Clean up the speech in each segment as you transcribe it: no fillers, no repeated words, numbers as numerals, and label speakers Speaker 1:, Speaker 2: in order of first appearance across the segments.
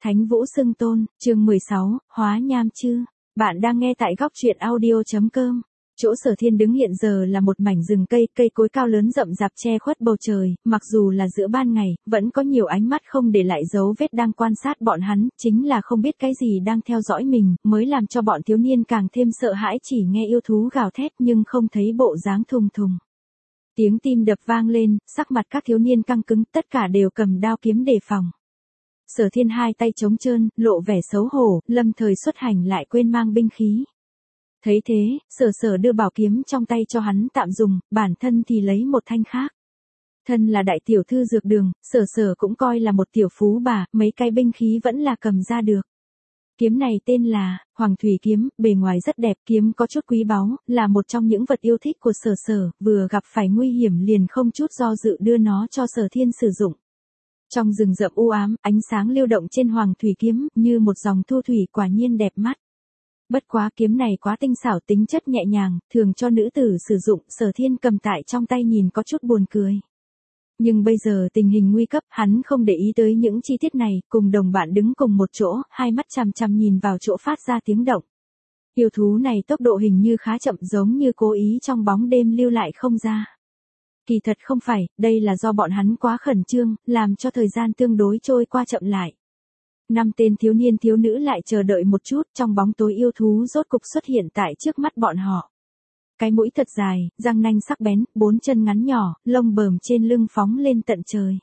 Speaker 1: Thánh Vũ Xưng Tôn, chương 16, Hóa Nham Chư. Bạn đang nghe tại góc truyện audio.com. Chỗ Sở Thiên đứng hiện giờ là một mảnh rừng cây, cây cối cao lớn rậm rạp che khuất bầu trời, mặc dù là giữa ban ngày, vẫn có nhiều ánh mắt không để lại dấu vết đang quan sát bọn hắn, chính là không biết cái gì đang theo dõi mình, mới làm cho bọn thiếu niên càng thêm sợ hãi chỉ nghe yêu thú gào thét nhưng không thấy bộ dáng thùng thùng. Tiếng tim đập vang lên, sắc mặt các thiếu niên căng cứng, tất cả đều cầm đao kiếm đề phòng. Sở Thiên hai tay trống trơn, lộ vẻ xấu hổ, lâm thời xuất hành lại quên mang binh khí. Thấy thế, Sở đưa bảo kiếm trong tay cho hắn tạm dùng, bản thân thì lấy một thanh khác. Thân là đại tiểu thư dược đường, Sở cũng coi là một tiểu phú bà, mấy cái binh khí vẫn là cầm ra được. Kiếm này tên là Hoàng Thủy Kiếm, bề ngoài rất đẹp, kiếm có chút quý báu, là một trong những vật yêu thích của Sở, vừa gặp phải nguy hiểm liền không chút do dự đưa nó cho Sở Thiên sử dụng. Trong rừng rậm u ám, ánh sáng lưu động trên Hoàng Thủy Kiếm, như một dòng thu thủy quả nhiên đẹp mắt. Bất quá kiếm này quá tinh xảo, tính chất nhẹ nhàng, thường cho nữ tử sử dụng, Sở Thiên cầm tại trong tay nhìn có chút buồn cười. Nhưng bây giờ tình hình nguy cấp, hắn không để ý tới những chi tiết này, cùng đồng bạn đứng cùng một chỗ, hai mắt chằm chằm nhìn vào chỗ phát ra tiếng động. Yêu thú này tốc độ hình như khá chậm, giống như cố ý trong bóng đêm lưu lại không ra. Kỳ thật không phải, đây là do bọn hắn quá khẩn trương, làm cho thời gian tương đối trôi qua chậm lại. 5 tên thiếu niên thiếu nữ lại chờ đợi một chút, trong bóng tối yêu thú rốt cục xuất hiện tại trước mắt bọn họ. Cái mũi thật dài, răng nanh sắc bén, 4 chân ngắn nhỏ, lông bờm trên lưng phóng lên tận trời.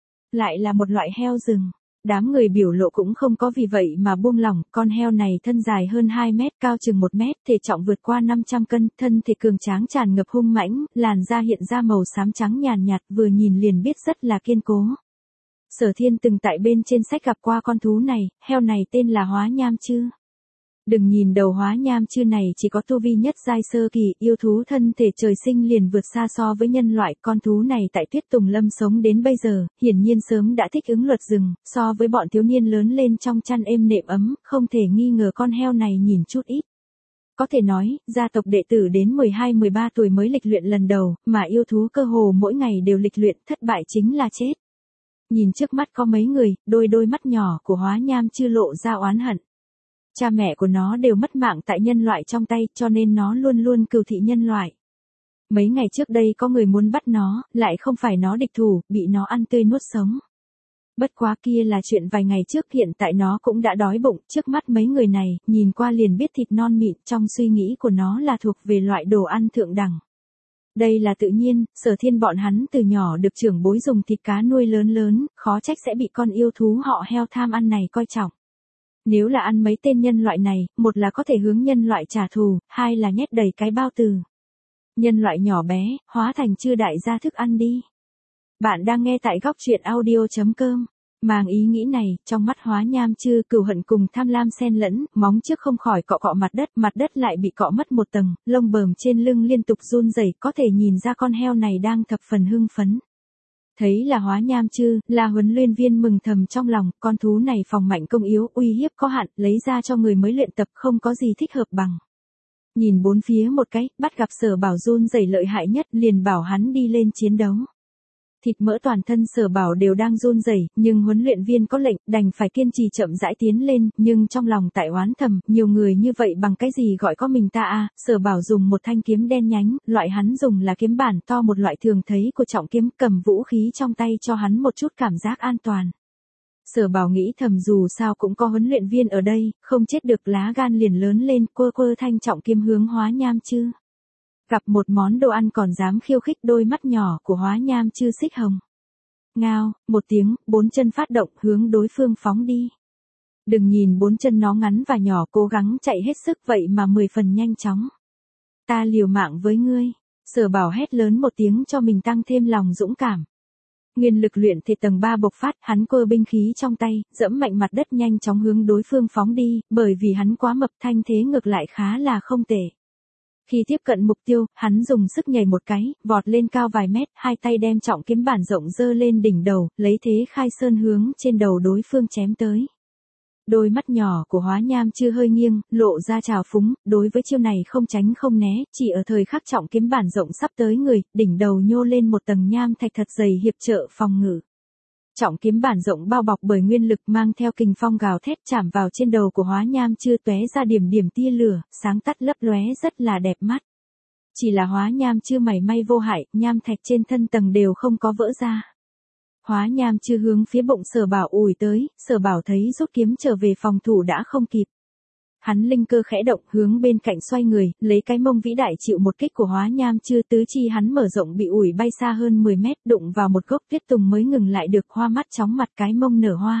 Speaker 1: Lại là một loại heo rừng. Đám người biểu lộ cũng không có vì vậy mà buông lỏng, con heo này thân dài hơn 2 mét, cao chừng 1 mét, thể trọng vượt qua 500 cân, thân thể cường tráng tràn ngập hung mãnh, làn da hiện ra màu xám trắng nhàn nhạt, vừa nhìn liền biết rất là kiên cố. Sở Thiên từng tại bên trên sách gặp qua con thú này, heo này tên là Hóa Nham Chư. Đừng nhìn đầu Hóa Nham Chư này chỉ có tu vi nhất giai sơ kỳ, yêu thú thân thể trời sinh liền vượt xa so với nhân loại, con thú này tại Tuyết Tùng Lâm sống đến bây giờ, hiển nhiên sớm đã thích ứng luật rừng, so với bọn thiếu niên lớn lên trong chăn êm nệm ấm, không thể nghi ngờ con heo này nhìn chút ít. Có thể nói, gia tộc đệ tử đến 12-13 tuổi mới lịch luyện lần đầu, mà yêu thú cơ hồ mỗi ngày đều lịch luyện, thất bại chính là chết. Nhìn trước mắt có mấy người, đôi mắt nhỏ của Hóa Nham Chư lộ ra oán hận. Cha mẹ của nó đều mất mạng tại nhân loại trong tay, cho nên nó luôn luôn cừu thị nhân loại. Mấy ngày trước đây có người muốn bắt nó, lại không phải nó địch thủ, bị nó ăn tươi nuốt sống. Bất quá kia là chuyện vài ngày trước, hiện tại nó cũng đã đói bụng, trước mắt mấy người này, nhìn qua liền biết thịt non mịn, trong suy nghĩ của nó là thuộc về loại đồ ăn thượng đẳng. Đây là tự nhiên, Sở Thiên bọn hắn từ nhỏ được trưởng bối dùng thịt cá nuôi lớn, khó trách sẽ bị con yêu thú họ heo tham ăn này coi trọng. Nếu là ăn mấy tên nhân loại này, một là có thể hướng nhân loại trả thù, hai là nhét đầy cái bao tử. Nhân loại nhỏ bé, hóa thành chư đại gia thức ăn đi. Bạn đang nghe tại góc truyện audio.com. Mang ý nghĩ này, trong mắt Hóa Nham Chư, cừu hận cùng tham lam xen lẫn, móng trước không khỏi cọ mặt đất lại bị cọ mất một tầng, lông bờm trên lưng liên tục run rẩy, có thể nhìn ra con heo này đang thập phần hưng phấn. Thấy là Hóa Nham Chư, là huấn luyện viên mừng thầm trong lòng, con thú này phòng mạnh công yếu, uy hiếp có hạn, lấy ra cho người mới luyện tập không có gì thích hợp bằng. Nhìn bốn phía một cái, bắt gặp Sở Bảo run rẩy lợi hại nhất, liền bảo hắn đi lên chiến đấu. Thịt mỡ toàn thân Sở Bảo đều đang run rẩy, nhưng huấn luyện viên có lệnh, đành phải kiên trì chậm rãi tiến lên, nhưng trong lòng tại oán thầm, nhiều người như vậy bằng cái gì gọi có mình ta à? Sở Bảo dùng một thanh kiếm đen nhánh, loại hắn dùng là kiếm bản to, một loại thường thấy của trọng kiếm, cầm vũ khí trong tay cho hắn một chút cảm giác an toàn. Sở Bảo nghĩ thầm dù sao cũng có huấn luyện viên ở đây, không chết được, lá gan liền lớn lên, quơ thanh trọng kiếm hướng Hóa Nham Chư. Gặp một món đồ ăn còn dám khiêu khích, đôi mắt nhỏ của Hóa Nham Chư xích hồng. Ngao, một tiếng, 4 chân phát động hướng đối phương phóng đi. Đừng nhìn 4 chân nó ngắn và nhỏ, cố gắng chạy hết sức vậy mà 10 phần nhanh chóng. Ta liều mạng với ngươi. Sở Bảo hét lớn một tiếng cho mình tăng thêm lòng dũng cảm. Nguyên lực luyện thể tầng 3 bộc phát, hắn cơ binh khí trong tay, dẫm mạnh mặt đất nhanh chóng hướng đối phương phóng đi, bởi vì hắn quá mập, thanh thế ngược lại khá là không tệ. Khi tiếp cận mục tiêu, hắn dùng sức nhảy một cái, vọt lên cao vài mét, hai tay đem trọng kiếm bản rộng giơ lên đỉnh đầu, lấy thế khai sơn hướng trên đầu đối phương chém tới. Đôi mắt nhỏ của Hóa Nham Chư hơi nghiêng, lộ ra trào phúng, đối với chiêu này không tránh không né, chỉ ở thời khắc trọng kiếm bản rộng sắp tới người, đỉnh đầu nhô lên một tầng nham thạch thật dày hiệp trợ phòng ngự. Trọng kiếm bản rộng bao bọc bởi nguyên lực mang theo kình phong gào thét chạm vào trên đầu của Hóa Nham Chư tóe ra điểm điểm tia lửa, sáng tắt lấp lóe rất là đẹp mắt. Chỉ là Hóa Nham Chư mảy may vô hại, nham thạch trên thân tầng đều không có vỡ ra. Hóa Nham Chư hướng phía bụng Sở Bảo ủi tới, Sở Bảo thấy rút kiếm trở về phòng thủ đã không kịp. Hắn linh cơ khẽ động hướng bên cạnh xoay người, lấy cái mông vĩ đại chịu một kích của Hóa Nham Chư, tứ chi hắn mở rộng bị ủi bay xa hơn 10 mét, đụng vào một gốc tuyết tùng mới ngừng lại được, hoa mắt chóng mặt cái mông nở hoa.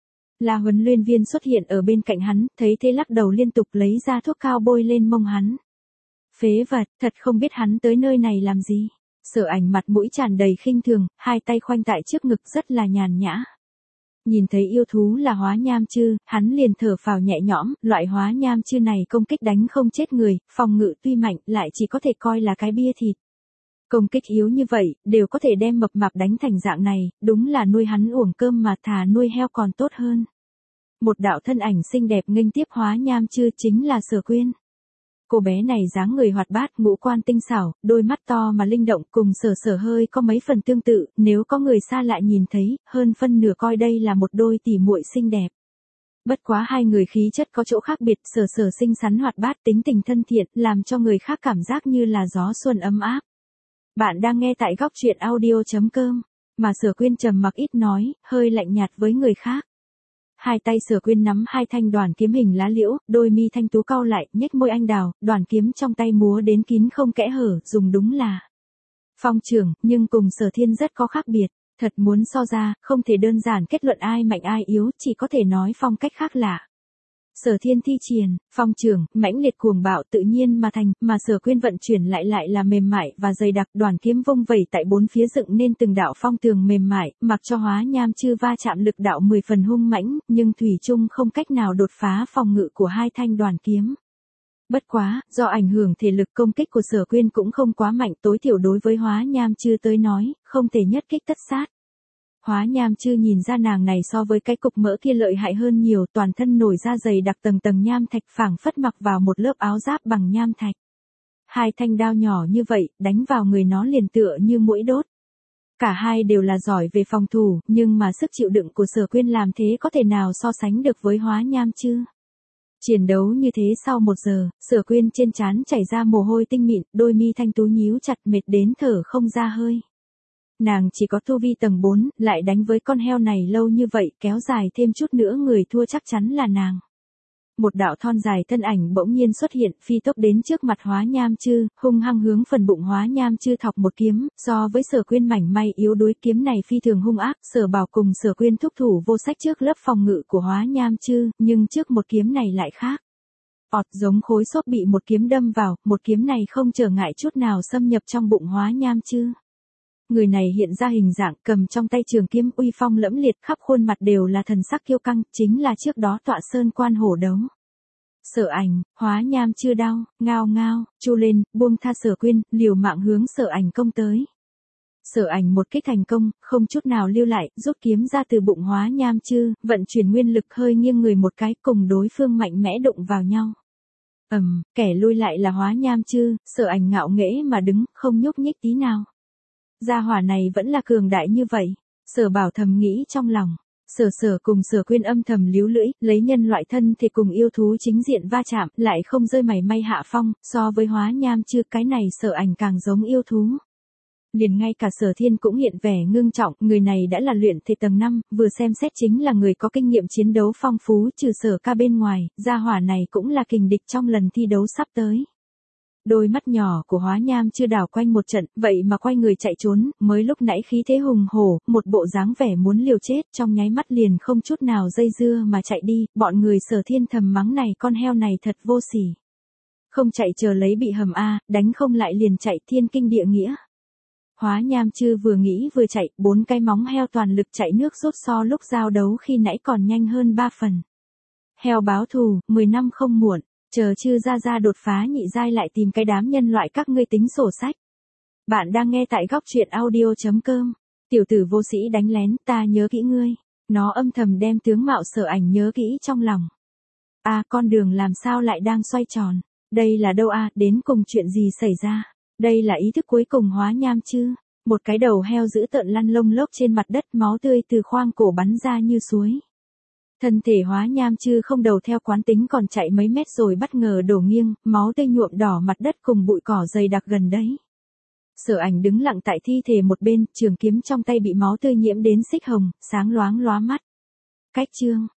Speaker 1: Là huấn luyện viên xuất hiện ở bên cạnh hắn, thấy thế lắc đầu liên tục lấy ra thuốc cao bôi lên mông hắn. Phế vật, thật không biết hắn tới nơi này làm gì. Sở Ảnh mặt mũi tràn đầy khinh thường, hai tay khoanh tại trước ngực rất là nhàn nhã. Nhìn thấy yêu thú là Hóa Nham Chư, hắn liền thở phào nhẹ nhõm, loại Hóa Nham Chư này công kích đánh không chết người, phòng ngự tuy mạnh lại chỉ có thể coi là cái bia thịt. Công kích yếu như vậy, đều có thể đem mập mạp đánh thành dạng này, đúng là nuôi hắn uổng cơm mà thà nuôi heo còn tốt hơn. Một đạo thân ảnh xinh đẹp nghênh tiếp Hóa Nham Chư chính là Sở Quyên. Cô bé này dáng người hoạt bát, ngũ quan tinh xảo, đôi mắt to mà linh động, cùng Sở Sở hơi có mấy phần tương tự, nếu có người xa lạ nhìn thấy, hơn phân nửa coi đây là một đôi tỉ muội xinh đẹp. Bất quá hai người khí chất có chỗ khác biệt, Sở Sở xinh xắn hoạt bát, tính tình thân thiện, làm cho người khác cảm giác như là gió xuân ấm áp. Bạn đang nghe tại góc truyện audio.com, mà Sở Quyên trầm mặc ít nói, hơi lạnh nhạt với người khác. Hai tay Sở Quyên nắm hai thanh đoàn kiếm hình lá liễu, đôi mi thanh tú cau lại, nhếch môi anh đào, đoàn kiếm trong tay múa đến kín không kẽ hở, dùng đúng là phong trưởng, nhưng cùng Sở Thiên rất có khác biệt, thật muốn so ra, không thể đơn giản kết luận ai mạnh ai yếu, chỉ có thể nói phong cách khác lạ. Sở Thiên thi triển, phong trưởng, mãnh liệt cuồng bạo tự nhiên mà thành, mà Sở Quyên vận chuyển lại là mềm mại và dày đặc, đoàn kiếm vung vẩy tại bốn phía dựng nên từng đạo phong tường mềm mại, mặc cho Hóa Nham Chư va chạm lực đạo 10 phần hung mãnh, nhưng thủy chung không cách nào đột phá phòng ngự của hai thanh đoàn kiếm. Bất quá, do ảnh hưởng thể lực công kích của Sở Quyên cũng không quá mạnh, tối thiểu đối với Hóa Nham Chư tới nói, không thể nhất kích tất sát. Hóa Nham Chư nhìn ra nàng này so với cái cục mỡ kia lợi hại hơn nhiều, toàn thân nổi ra dày đặc tầng tầng nham thạch, phảng phất mặc vào một lớp áo giáp bằng nham thạch. Hai thanh đao nhỏ như vậy, đánh vào người nó liền tựa như muỗi đốt. Cả hai đều là giỏi về phòng thủ, nhưng mà sức chịu đựng của Sở Quyên làm thế có thể nào so sánh được với Hóa Nham Chư. Chiến đấu như thế sau 1 giờ, Sở Quyên trên trán chảy ra mồ hôi tinh mịn, đôi mi thanh tú nhíu chặt, mệt đến thở không ra hơi. Nàng chỉ có tu vi tầng 4, lại đánh với con heo này lâu như vậy, kéo dài thêm chút nữa người thua chắc chắn là nàng. Một đạo thon dài thân ảnh bỗng nhiên xuất hiện, phi tốc đến trước mặt Hóa Nham Chư, hung hăng hướng phần bụng Hóa Nham Chư thọc một kiếm, so với Sở Quyên mảnh may yếu đuối, kiếm này phi thường hung ác, Sở Bảo cùng Sở Quyên thúc thủ vô sách trước lớp phòng ngự của Hóa Nham Chư, nhưng trước một kiếm này lại khác. Giống khối xốp bị một kiếm đâm vào, một kiếm này không trở ngại chút nào xâm nhập trong bụng Hóa Nham Chư. Người này hiện ra hình dạng, cầm trong tay trường kiếm uy phong lẫm liệt, khắp khuôn mặt đều là thần sắc kiêu căng, chính là trước đó tọa sơn quan hổ đấu. Sở Ảnh, Hóa Nham Chư đau, ngao ngao, chu lên, buông tha Sở Quyên, liều mạng hướng Sở Ảnh công tới. Sở Ảnh một kích thành công, không chút nào lưu lại, rút kiếm ra từ bụng Hóa Nham Chư, vận chuyển nguyên lực hơi nghiêng người một cái, cùng đối phương mạnh mẽ đụng vào nhau. Kẻ lui lại là Hóa Nham Chư, Sở Ảnh ngạo nghễ mà đứng, không nhúc nhích tí nào. Gia hỏa này vẫn là cường đại như vậy, Sở Bảo thầm nghĩ trong lòng. Sở Sở cùng Sở Quyên âm thầm líu lưỡi, lấy nhân loại thân thì cùng yêu thú chính diện va chạm, lại không rơi mảy may hạ phong, so với Hóa Nham Chư cái này Sở Ảnh càng giống yêu thú. Liền ngay cả Sở Thiên cũng hiện vẻ ngưng trọng, người này đã là luyện thể tầng 5, vừa xem xét chính là người có kinh nghiệm chiến đấu phong phú, trừ Sở Ca bên ngoài, gia hỏa này cũng là kình địch trong lần thi đấu sắp tới. Đôi mắt nhỏ của Hóa Nham Chư đảo quanh một trận, vậy mà quay người chạy trốn, mới lúc nãy khí thế hùng hổ, một bộ dáng vẻ muốn liều chết, trong nháy mắt liền không chút nào dây dưa mà chạy đi, bọn người Sở Thiên thầm mắng này con heo này thật vô sỉ. Không chạy chờ lấy bị hầm a, đánh không lại liền chạy, thiên kinh địa nghĩa. Hóa Nham Chư vừa nghĩ vừa chạy, 4 cái móng heo toàn lực chạy nước rút so lúc giao đấu khi nãy còn nhanh hơn 3 phần. Heo báo thù, 10 năm không muộn. Chờ Chư ra đột phá nhị giai lại tìm cái đám nhân loại các ngươi tính sổ sách. Bạn đang nghe tại góc truyện audio.com. Tiểu tử vô sĩ đánh lén, ta nhớ kỹ ngươi. Nó âm thầm đem tướng mạo Sở Ảnh nhớ kỹ trong lòng. Con đường làm sao lại đang xoay tròn. Đây là đâu đến cùng chuyện gì xảy ra. Đây là ý thức cuối cùng Hóa Nham Chư. Một cái đầu heo dữ tợn lăn lông lốc trên mặt đất, máu tươi từ khoang cổ bắn ra như suối. Thân thể Hóa Nham Chư không đầu theo quán tính còn chạy mấy mét rồi bất ngờ đổ nghiêng, máu tươi nhuộm đỏ mặt đất cùng bụi cỏ dày đặc gần đấy. Sở Ảnh đứng lặng tại thi thể một bên, trường kiếm trong tay bị máu tươi nhiễm đến xích hồng, sáng loáng lóa mắt. Cách chương